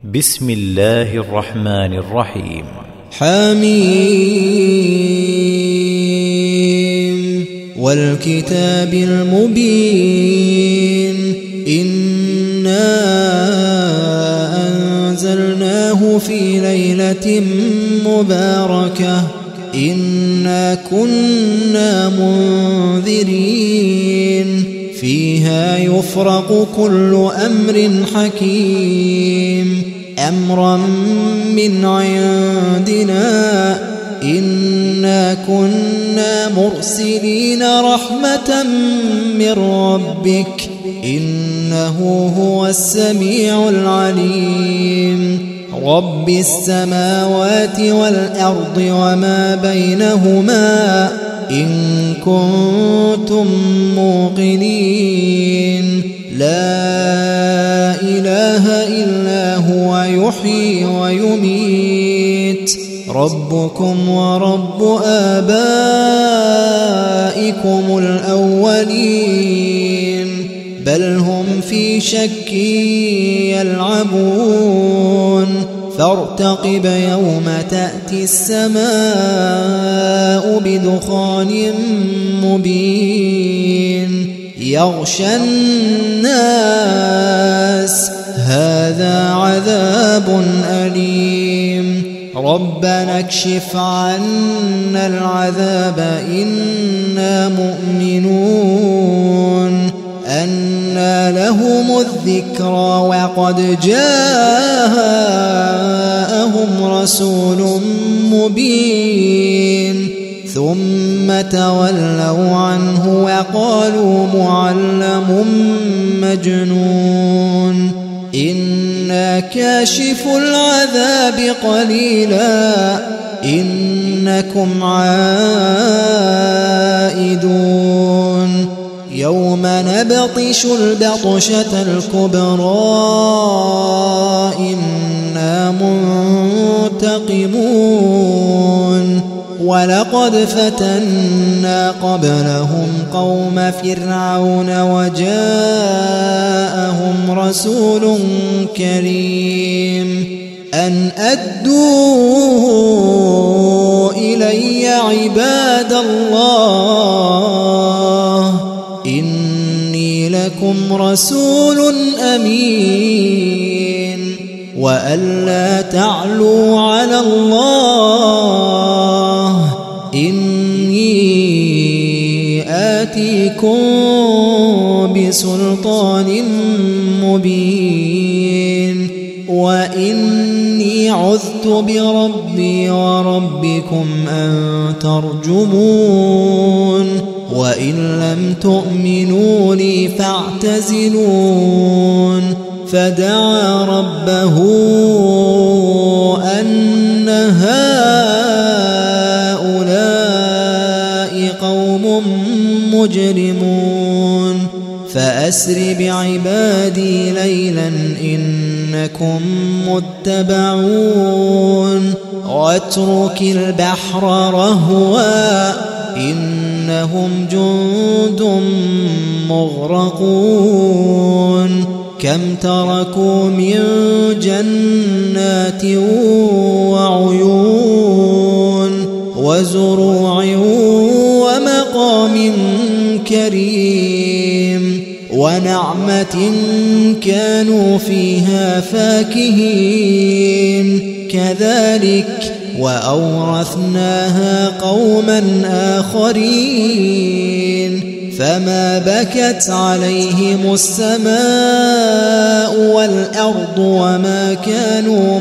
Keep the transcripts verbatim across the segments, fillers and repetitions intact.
بسم الله الرحمن الرحيم. حميم والكتاب المبين إنا أنزلناه في ليلة مباركة إنا كنا منذرين فيها يفرق كل أمر حكيم أمرا من عندنا إنا كنا مرسلين رحمة من ربك إنه هو السميع العليم رب السماوات والأرض وما بينهما إن كنتم موقنين لا إله إلا هو يحيي ويميت ربكم ورب آبائكم الأولين بل هم في شك يلعبون فارتقب يوم تأتي السماء بدخان مبين يغشى الناس هذا عذاب أليم ربنا اكشف عنا العذاب إنا مؤمنون أنى لهم الذكرى وقد جاءهم رسول مبين ثم تولوا عنه وقالوا معلم مجنون إنا كاشف العذاب قليلا إنكم عائدون يوم نبطش البطشة الكبرى إنا منتقمون ولقد فتنا قبلهم قوم فرعون وجاءهم رسول كريم أن أدوا إلي عباد الله إني لكم رسول أمين وألا تعلوا على الله إني آتيكم بسلطان مبين وإني عذت بربي وربكم أن ترجمون وإن لم تؤمنوا لي فاعتزلون فدعا ربه أن هؤلاء قوم مجرمون فأسر بعبادي ليلا إنكم متبعون واترك البحر رهوا إنهم جند مغرقون كم تركوا من جنات وعيون وزروع ومقام كريم ونعمة كانوا فيها فاكهين كذلك وأورثناها قوما آخرين فما بكت عليهم السماء والأرض وما كانوا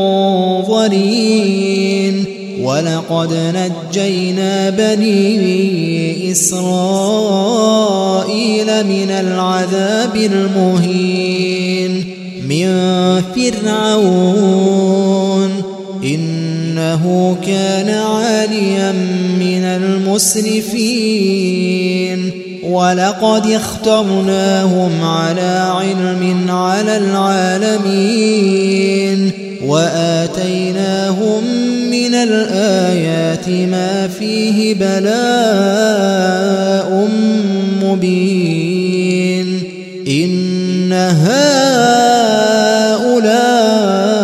منظرين ولقد نجينا بني إسرائيل من العذاب المهين من فرعون إنه كان عاليا من المسرفين ولقد اخترناهم على علم على العالمين وآتيناهم من الآيات ما فيه بلاء مبين إن هؤلاء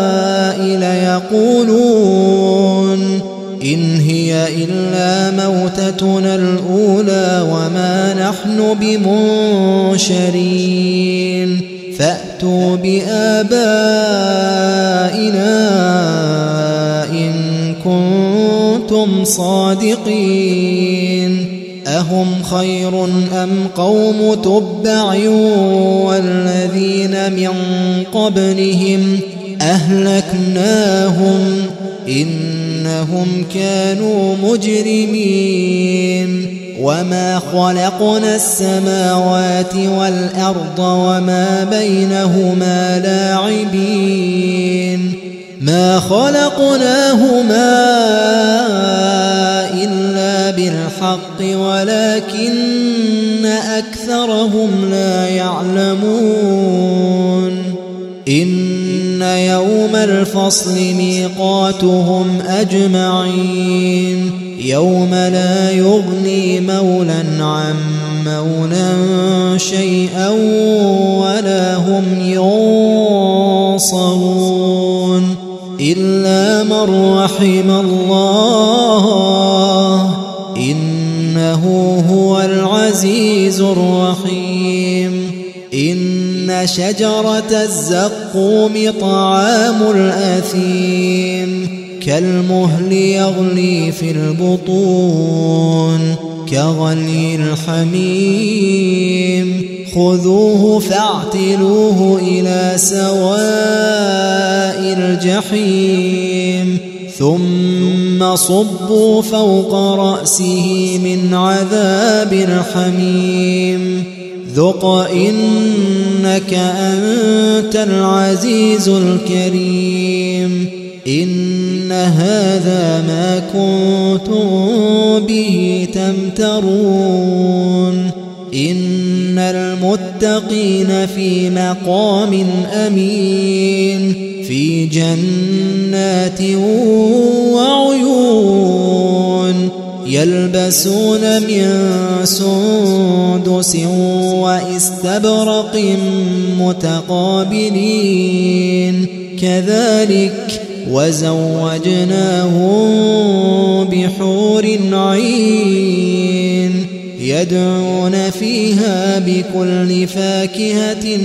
يقولون إن هي إلا موتتنا الأولى وما نحن بمنشرين فأتوا بآبائنا إن كنتم صادقين أهم خير أم قوم تبع والذين من قبلهم أهلكناهم إنهم كانوا مجرمين وما خلقنا السماوات والأرض وما بينهما لاعبين ما خلقناهما إلا بالحق ولكن أكثرهم لا يعلمون إن يوم الفصل ميقاتهم أجمعين يوم لا يغني مولا عن مولا شيئا ولا هم ينصرون إلا من رحم الله إنه هو العزيز الرحيم إن شجرة الزقوم طعام الأثيم كالمهل يغلي في البطون كغلي الحميم خذوه فاعتلوه إلى سواء الجحيم ثم صبوا فوق رأسه من عذاب الحميم ذق إنك أنت العزيز الكريم إن هذا ما كنتم به تمترون إن المتقين في مقام أمين في جنات وعيون يلبسون من سندس واستبرق متقابلين كذلك وزوجناهم بحور عين يدعون فيها بكل فاكهة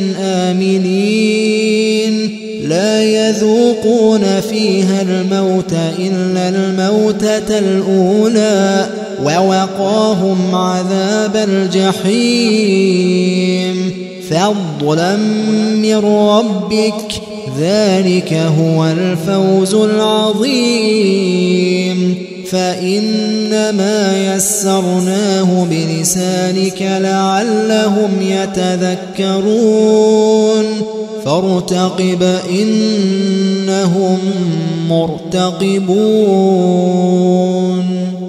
آمنين لا يذوقون فيها الموت إلا الموتة الأولى ووقاهم عذاب الجحيم فضلا من ربك ذلك هو الفوز العظيم فإنما يسرناه بلسانك لعلهم يتذكرون فارتقب إنهم مرتقبون.